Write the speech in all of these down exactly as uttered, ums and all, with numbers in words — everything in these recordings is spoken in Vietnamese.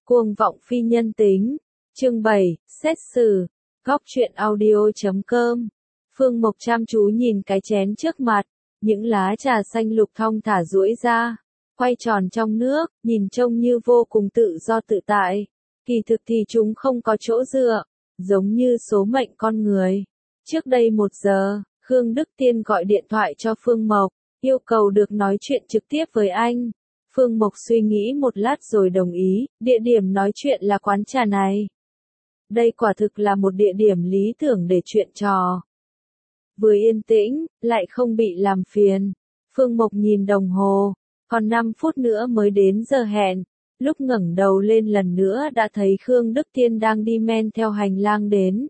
Cuồng vọng phi nhân tính. Chương bảy, xét xử. Góc truyện audio chấm com. Phương Mộc chăm chú nhìn cái chén trước mặt, những lá trà xanh lục thong thả duỗi ra, quay tròn trong nước, nhìn trông như vô cùng tự do tự tại. Kỳ thực thì chúng không có chỗ dựa, giống như số mệnh con người. Trước đây một giờ, Khương Đức Tiên gọi điện thoại cho Phương Mộc, yêu cầu được nói chuyện trực tiếp với anh. Phương Mộc suy nghĩ một lát rồi đồng ý, địa điểm nói chuyện là quán trà này. Đây quả thực là một địa điểm lý tưởng để chuyện trò. Vừa yên tĩnh, lại không bị làm phiền. Phương Mộc nhìn đồng hồ, còn năm phút nữa mới đến giờ hẹn. Lúc ngẩng đầu lên lần nữa đã thấy Khương Đức Tiên đang đi men theo hành lang đến.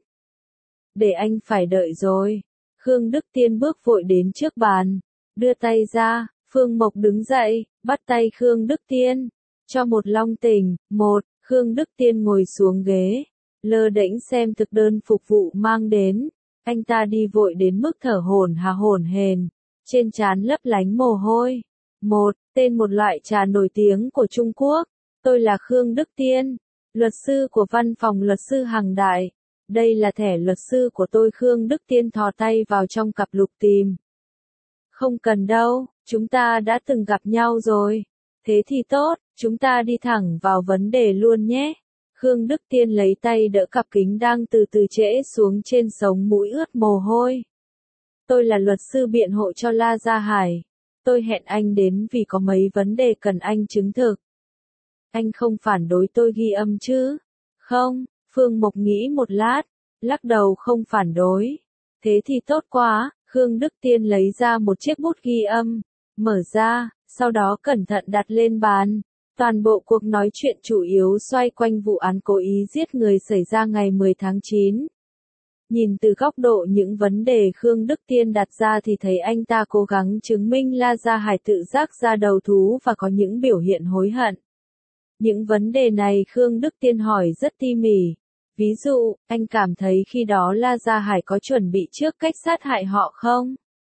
Để anh phải đợi rồi. Khương Đức Tiên bước vội đến trước bàn, đưa tay ra. Phương Mộc đứng dậy, bắt tay Khương Đức Tiên. Cho một long tình, một, Khương Đức Tiên ngồi xuống ghế, lơ đễnh xem thực đơn phục vụ mang đến. Anh ta đi vội đến mức thở hổn hả hổn hển, trên trán lấp lánh mồ hôi. Một, tên một loại trà nổi tiếng của Trung Quốc. Tôi là Khương Đức Tiên, luật sư của văn phòng luật sư Hằng Đại. Đây là thẻ luật sư của tôi. Khương Đức Tiên thò tay vào trong cặp lục tìm. Không cần đâu, chúng ta đã từng gặp nhau rồi. Thế thì tốt, chúng ta đi thẳng vào vấn đề luôn nhé. Khương Đức Tiên lấy tay đỡ cặp kính đang từ từ trễ xuống trên sống mũi ướt mồ hôi. Tôi là luật sư biện hộ cho La Gia Hải. Tôi hẹn anh đến vì có mấy vấn đề cần anh chứng thực. Anh không phản đối tôi ghi âm chứ? Không, Phương Mộc nghĩ một lát, lắc đầu không phản đối. Thế thì tốt quá. Khương Đức Tiên lấy ra một chiếc bút ghi âm, mở ra, sau đó cẩn thận đặt lên bàn. Toàn bộ cuộc nói chuyện chủ yếu xoay quanh vụ án cố ý giết người xảy ra ngày mười tháng chín. Nhìn từ góc độ những vấn đề Khương Đức Tiên đặt ra thì thấy anh ta cố gắng chứng minh La Gia Hải tự giác ra đầu thú và có những biểu hiện hối hận. Những vấn đề này Khương Đức Tiên hỏi rất tỉ mỉ. Ví dụ, anh cảm thấy khi đó La Gia Hải có chuẩn bị trước cách sát hại họ không?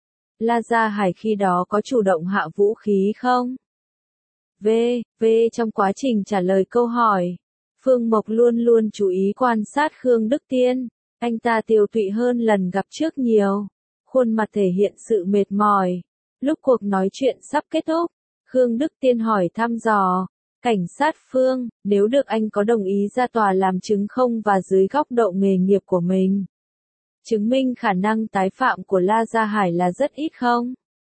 La Gia Hải khi đó có chủ động hạ vũ khí không? V. V. Trong quá trình trả lời câu hỏi, Phương Mộc luôn luôn chú ý quan sát Khương Đức Tiên. Anh ta tiều tụy hơn lần gặp trước nhiều. Khuôn mặt thể hiện sự mệt mỏi. Lúc cuộc nói chuyện sắp kết thúc, Khương Đức Tiên hỏi thăm dò. Cảnh sát Phương, nếu được anh có đồng ý ra tòa làm chứng không và dưới góc độ nghề nghiệp của mình? Chứng minh khả năng tái phạm của La Gia Hải là rất ít không?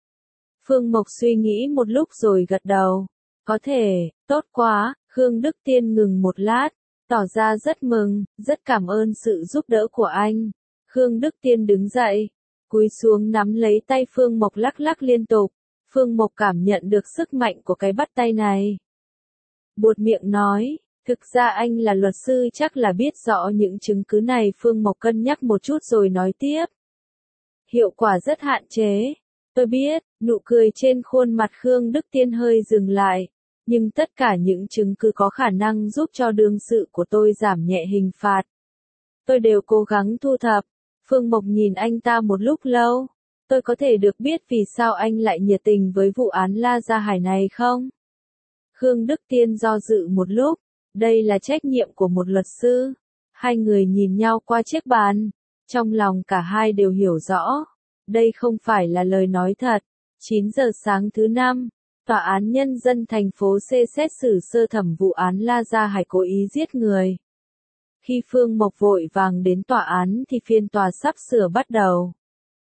Phương Mộc suy nghĩ một lúc rồi gật đầu. Có thể, tốt quá. Khương Đức Tiên ngừng một lát, tỏ ra rất mừng, rất cảm ơn sự giúp đỡ của anh. Khương Đức Tiên đứng dậy, cúi xuống nắm lấy tay Phương Mộc lắc lắc liên tục. Phương Mộc cảm nhận được sức mạnh của cái bắt tay này. Buột miệng nói, thực ra anh là luật sư chắc là biết rõ những chứng cứ này. Phương Mộc cân nhắc một chút rồi nói tiếp. Hiệu quả rất hạn chế. Tôi biết, nụ cười trên khuôn mặt Khương Đức Tiên hơi dừng lại. Nhưng tất cả những chứng cứ có khả năng giúp cho đương sự của tôi giảm nhẹ hình phạt. Tôi đều cố gắng thu thập. Phương Mộc nhìn anh ta một lúc lâu. Tôi có thể được biết vì sao anh lại nhiệt tình với vụ án La Gia Hải này không? Khương Đức Tiên do dự một lúc. Đây là trách nhiệm của một luật sư. Hai người nhìn nhau qua chiếc bàn. Trong lòng cả hai đều hiểu rõ. Đây không phải là lời nói thật. chín giờ sáng thứ năm, Tòa án Nhân dân thành phố C xét xử sơ thẩm vụ án La Gia Hải cố ý giết người. Khi Phương Mộc vội vàng đến tòa án thì phiên tòa sắp sửa bắt đầu.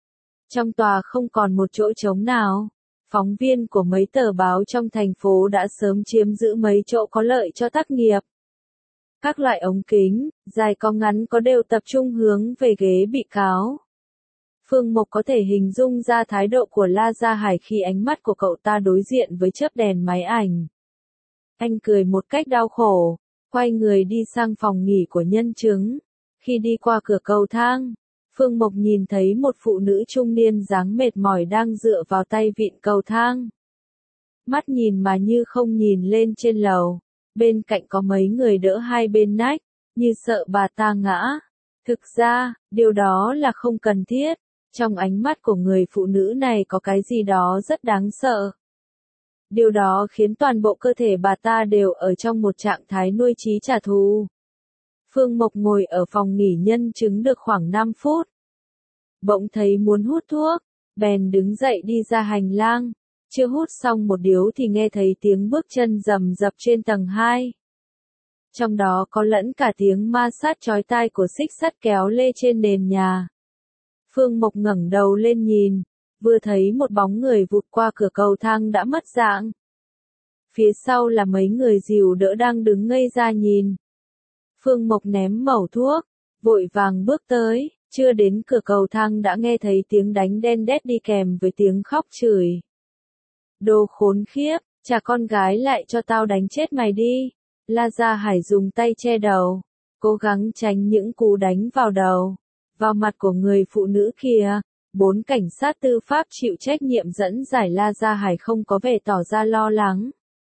Trong tòa không còn một chỗ trống nào. Phóng viên của mấy tờ báo trong thành phố đã sớm chiếm giữ mấy chỗ có lợi cho tác nghiệp. Các loại ống kính, dài có ngắn có đều tập trung hướng về ghế bị cáo. Phương Mộc có thể hình dung ra thái độ của La Gia Hải khi ánh mắt của cậu ta đối diện với chớp đèn máy ảnh. Anh cười một cách đau khổ, quay người đi sang phòng nghỉ của nhân chứng. Khi đi qua cửa cầu thang, Phương Mộc nhìn thấy một phụ nữ trung niên dáng mệt mỏi đang dựa vào tay vịn cầu thang. Mắt nhìn mà như không nhìn lên trên lầu. Bên cạnh có mấy người đỡ hai bên nách, như sợ bà ta ngã. Thực ra, điều đó là không cần thiết. Trong ánh mắt của người phụ nữ này có cái gì đó rất đáng sợ. Điều đó khiến toàn bộ cơ thể bà ta đều ở trong một trạng thái nuôi trí trả thù. Phương Mộc ngồi ở phòng nghỉ nhân chứng được khoảng năm phút. Bỗng thấy muốn hút thuốc, bèn đứng dậy đi ra hành lang. Chưa hút xong một điếu thì nghe thấy tiếng bước chân rầm rập trên tầng hai. Trong đó có lẫn cả tiếng ma sát chói tai của xích sắt kéo lê trên nền nhà. Phương Mộc ngẩng đầu lên nhìn, vừa thấy một bóng người vụt qua cửa cầu thang đã mất dạng. Phía sau là mấy người dìu đỡ đang đứng ngây ra nhìn. Phương Mộc ném mẩu thuốc, vội vàng bước tới, chưa đến cửa cầu thang đã nghe thấy tiếng đánh đen đét đi kèm với tiếng khóc chửi. Đồ khốn khiếp, trả con gái lại cho tao đánh chết mày đi. La Gia Hải dùng tay che đầu, cố gắng tránh những cú đánh vào đầu, vào mặt của người phụ nữ kia. Bốn cảnh sát tư pháp chịu trách nhiệm dẫn giải La Gia Hải không có vẻ tỏ ra lo lắng.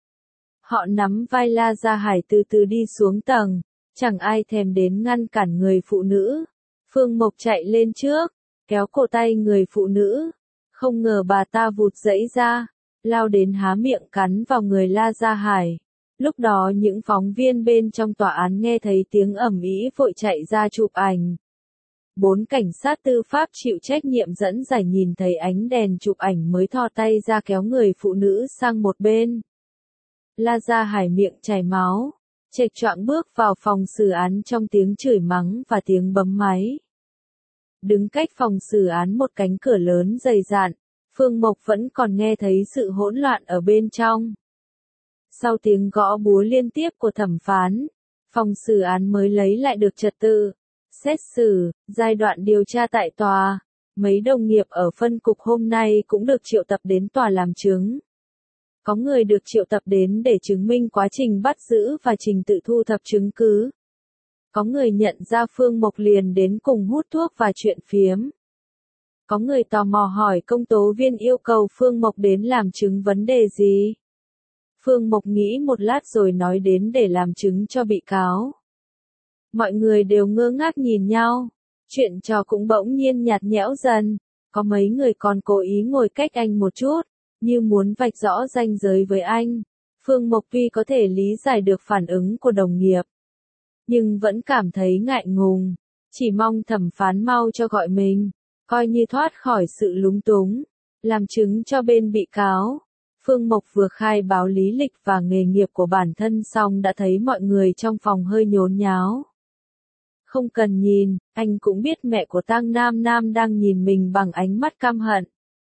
Họ nắm vai La Gia Hải từ từ đi xuống tầng, chẳng ai thèm đến ngăn cản người phụ nữ. Phương Mộc chạy lên trước, kéo cổ tay người phụ nữ. Không ngờ bà ta vụt dẫy ra, lao đến há miệng cắn vào người La Gia Hải. Lúc đó những phóng viên bên trong tòa án nghe thấy tiếng ầm ĩ vội chạy ra chụp ảnh. Bốn cảnh sát tư pháp chịu trách nhiệm dẫn giải nhìn thấy ánh đèn chụp ảnh mới thò tay ra kéo người phụ nữ sang một bên. La Gia Hải miệng chảy máu, chệch choạng bước vào phòng xử án trong tiếng chửi mắng và tiếng bấm máy. Đứng cách phòng xử án một cánh cửa lớn dày dạn, Phương Mộc vẫn còn nghe thấy sự hỗn loạn ở bên trong. Sau tiếng gõ búa liên tiếp của thẩm phán, phòng xử án mới lấy lại được trật tự. Xét xử, giai đoạn điều tra tại tòa, mấy đồng nghiệp ở phân cục hôm nay cũng được triệu tập đến tòa làm chứng. Có người được triệu tập đến để chứng minh quá trình bắt giữ và trình tự thu thập chứng cứ. Có người nhận ra Phương Mộc liền đến cùng hút thuốc và chuyện phiếm. Có người tò mò hỏi công tố viên yêu cầu Phương Mộc đến làm chứng vấn đề gì. Phương Mộc nghĩ một lát rồi nói đến để làm chứng cho bị cáo. Mọi người đều ngơ ngác nhìn nhau, chuyện trò cũng bỗng nhiên nhạt nhẽo dần, có mấy người còn cố ý ngồi cách anh một chút, như muốn vạch rõ ranh giới với anh. Phương Mộc tuy có thể lý giải được phản ứng của đồng nghiệp, nhưng vẫn cảm thấy ngại ngùng, chỉ mong thẩm phán mau cho gọi mình, coi như thoát khỏi sự lúng túng, làm chứng cho bên bị cáo. Phương Mộc vừa khai báo lý lịch và nghề nghiệp của bản thân xong đã thấy mọi người trong phòng hơi nhốn nháo. Không cần nhìn, anh cũng biết mẹ của Tang Nam Nam đang nhìn mình bằng ánh mắt căm hận.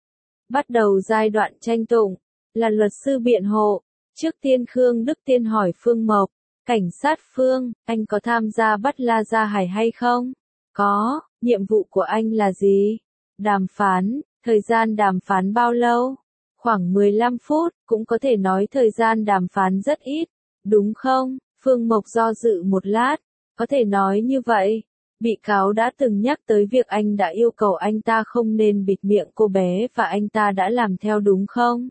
Bắt đầu giai đoạn tranh tụng, là luật sư biện hộ. Trước tiên Khương Đức Tiên hỏi Phương Mộc, cảnh sát Phương, anh có tham gia bắt La Gia Hải hay không? Có, nhiệm vụ của anh là gì? Đàm phán, thời gian đàm phán bao lâu? Khoảng mười lăm phút, cũng có thể nói thời gian đàm phán rất ít, đúng không? Phương Mộc do dự một lát, có thể nói như vậy. Bị cáo đã từng nhắc tới việc anh đã yêu cầu anh ta không nên bịt miệng cô bé và anh ta đã làm theo đúng không?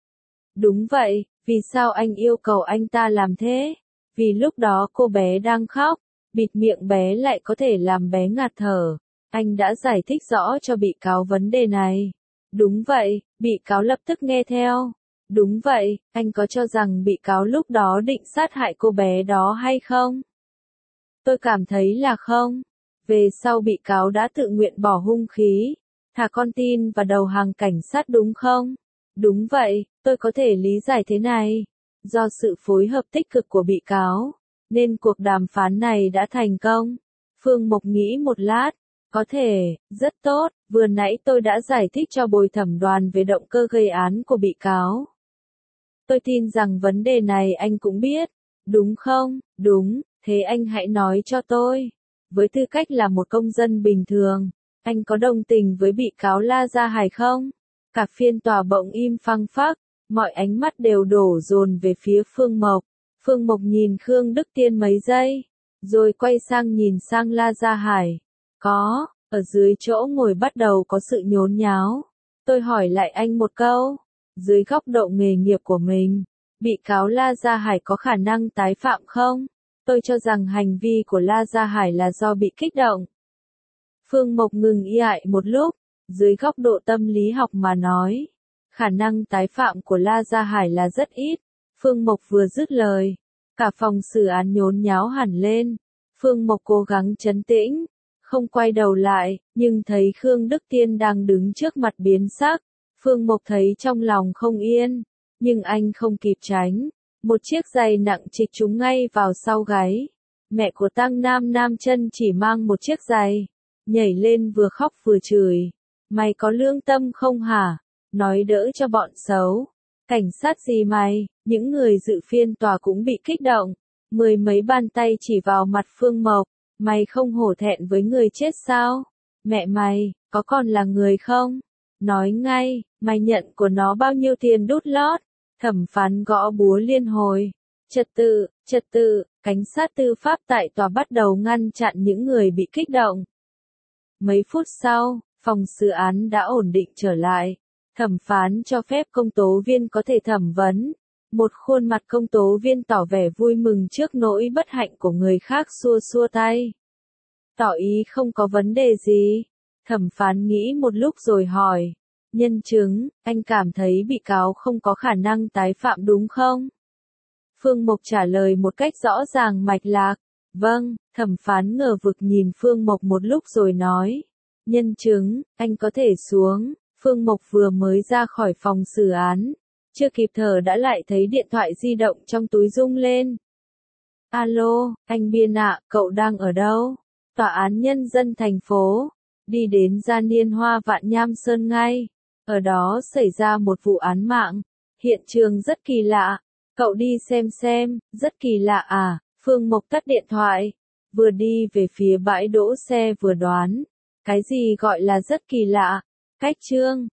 Đúng vậy, vì sao anh yêu cầu anh ta làm thế? Vì lúc đó cô bé đang khóc, bịt miệng bé lại có thể làm bé ngạt thở. Anh đã giải thích rõ cho bị cáo vấn đề này. Đúng vậy, bị cáo lập tức nghe theo. Đúng vậy, anh có cho rằng bị cáo lúc đó định sát hại cô bé đó hay không? Tôi cảm thấy là không. Về sau bị cáo đã tự nguyện bỏ hung khí, thả con tin và đầu hàng cảnh sát đúng không? Đúng vậy, tôi có thể lý giải thế này. Do sự phối hợp tích cực của bị cáo, nên cuộc đàm phán này đã thành công. Phương Mộc nghĩ một lát, có thể, rất tốt, vừa nãy tôi đã giải thích cho bồi thẩm đoàn về động cơ gây án của bị cáo. Tôi tin rằng vấn đề này anh cũng biết, đúng không? Đúng, thế anh hãy nói cho tôi. Với tư cách là một công dân bình thường, anh có đồng tình với bị cáo La Gia Hải không? Cả phiên tòa bỗng im phăng phắc, mọi ánh mắt đều đổ dồn về phía Phương Mộc. Phương Mộc nhìn Khương Đức Tiên mấy giây, rồi quay sang nhìn sang La Gia Hải. Có, ở dưới chỗ ngồi bắt đầu có sự nhốn nháo. Tôi hỏi lại anh một câu, dưới góc độ nghề nghiệp của mình, bị cáo La Gia Hải có khả năng tái phạm không? Tôi cho rằng hành vi của La Gia Hải là do bị kích động. Phương Mộc ngừng y ại một lúc, dưới góc độ tâm lý học mà nói, khả năng tái phạm của La Gia Hải là rất ít. Phương Mộc vừa dứt lời, cả phòng xử án nhốn nháo hẳn lên. Phương Mộc cố gắng trấn tĩnh, không quay đầu lại, nhưng thấy Khương Đức Tiên đang đứng trước mặt biến sắc. Phương Mộc thấy trong lòng không yên, nhưng anh không kịp tránh. Một chiếc giày nặng trịch trúng ngay vào sau gáy. Mẹ của Tăng Nam Nam Chân chỉ mang một chiếc giày, nhảy lên vừa khóc vừa chửi. Mày có lương tâm không hả? Nói đỡ cho bọn xấu. Cảnh sát gì mày? Những người dự phiên tòa cũng bị kích động. Mười mấy bàn tay chỉ vào mặt Phương Mộc. Mày không hổ thẹn với người chết sao? Mẹ mày, có còn là người không? Nói ngay, mày nhận của nó bao nhiêu tiền đút lót? Thẩm phán gõ búa liên hồi. Trật tự, trật tự, cảnh sát tư pháp tại tòa bắt đầu ngăn chặn những người bị kích động. Mấy phút sau, phòng xử án đã ổn định trở lại. Thẩm phán cho phép công tố viên có thể thẩm vấn. Một khuôn mặt công tố viên tỏ vẻ vui mừng trước nỗi bất hạnh của người khác xua xua tay. Tỏ ý không có vấn đề gì. Thẩm phán nghĩ một lúc rồi hỏi. Nhân chứng, anh cảm thấy bị cáo không có khả năng tái phạm đúng không? Phương Mộc trả lời một cách rõ ràng mạch lạc. Vâng, thẩm phán ngờ vực nhìn Phương Mộc một lúc rồi nói. Nhân chứng, anh có thể xuống. Phương Mộc vừa mới ra khỏi phòng xử án. Chưa kịp thở đã lại thấy điện thoại di động trong túi rung lên. Alo, anh Biên ạ, cậu đang ở đâu? Tòa án nhân dân thành phố. Đi đến Gia Niên Hoa Vạn Nham Sơn ngay. Ở đó xảy ra một vụ án mạng. Hiện trường rất kỳ lạ. Cậu đi xem xem, rất kỳ lạ à? Phương Mộc tắt điện thoại. Vừa đi về phía bãi đỗ xe vừa đoán. Cái gì gọi là rất kỳ lạ? Cách chương.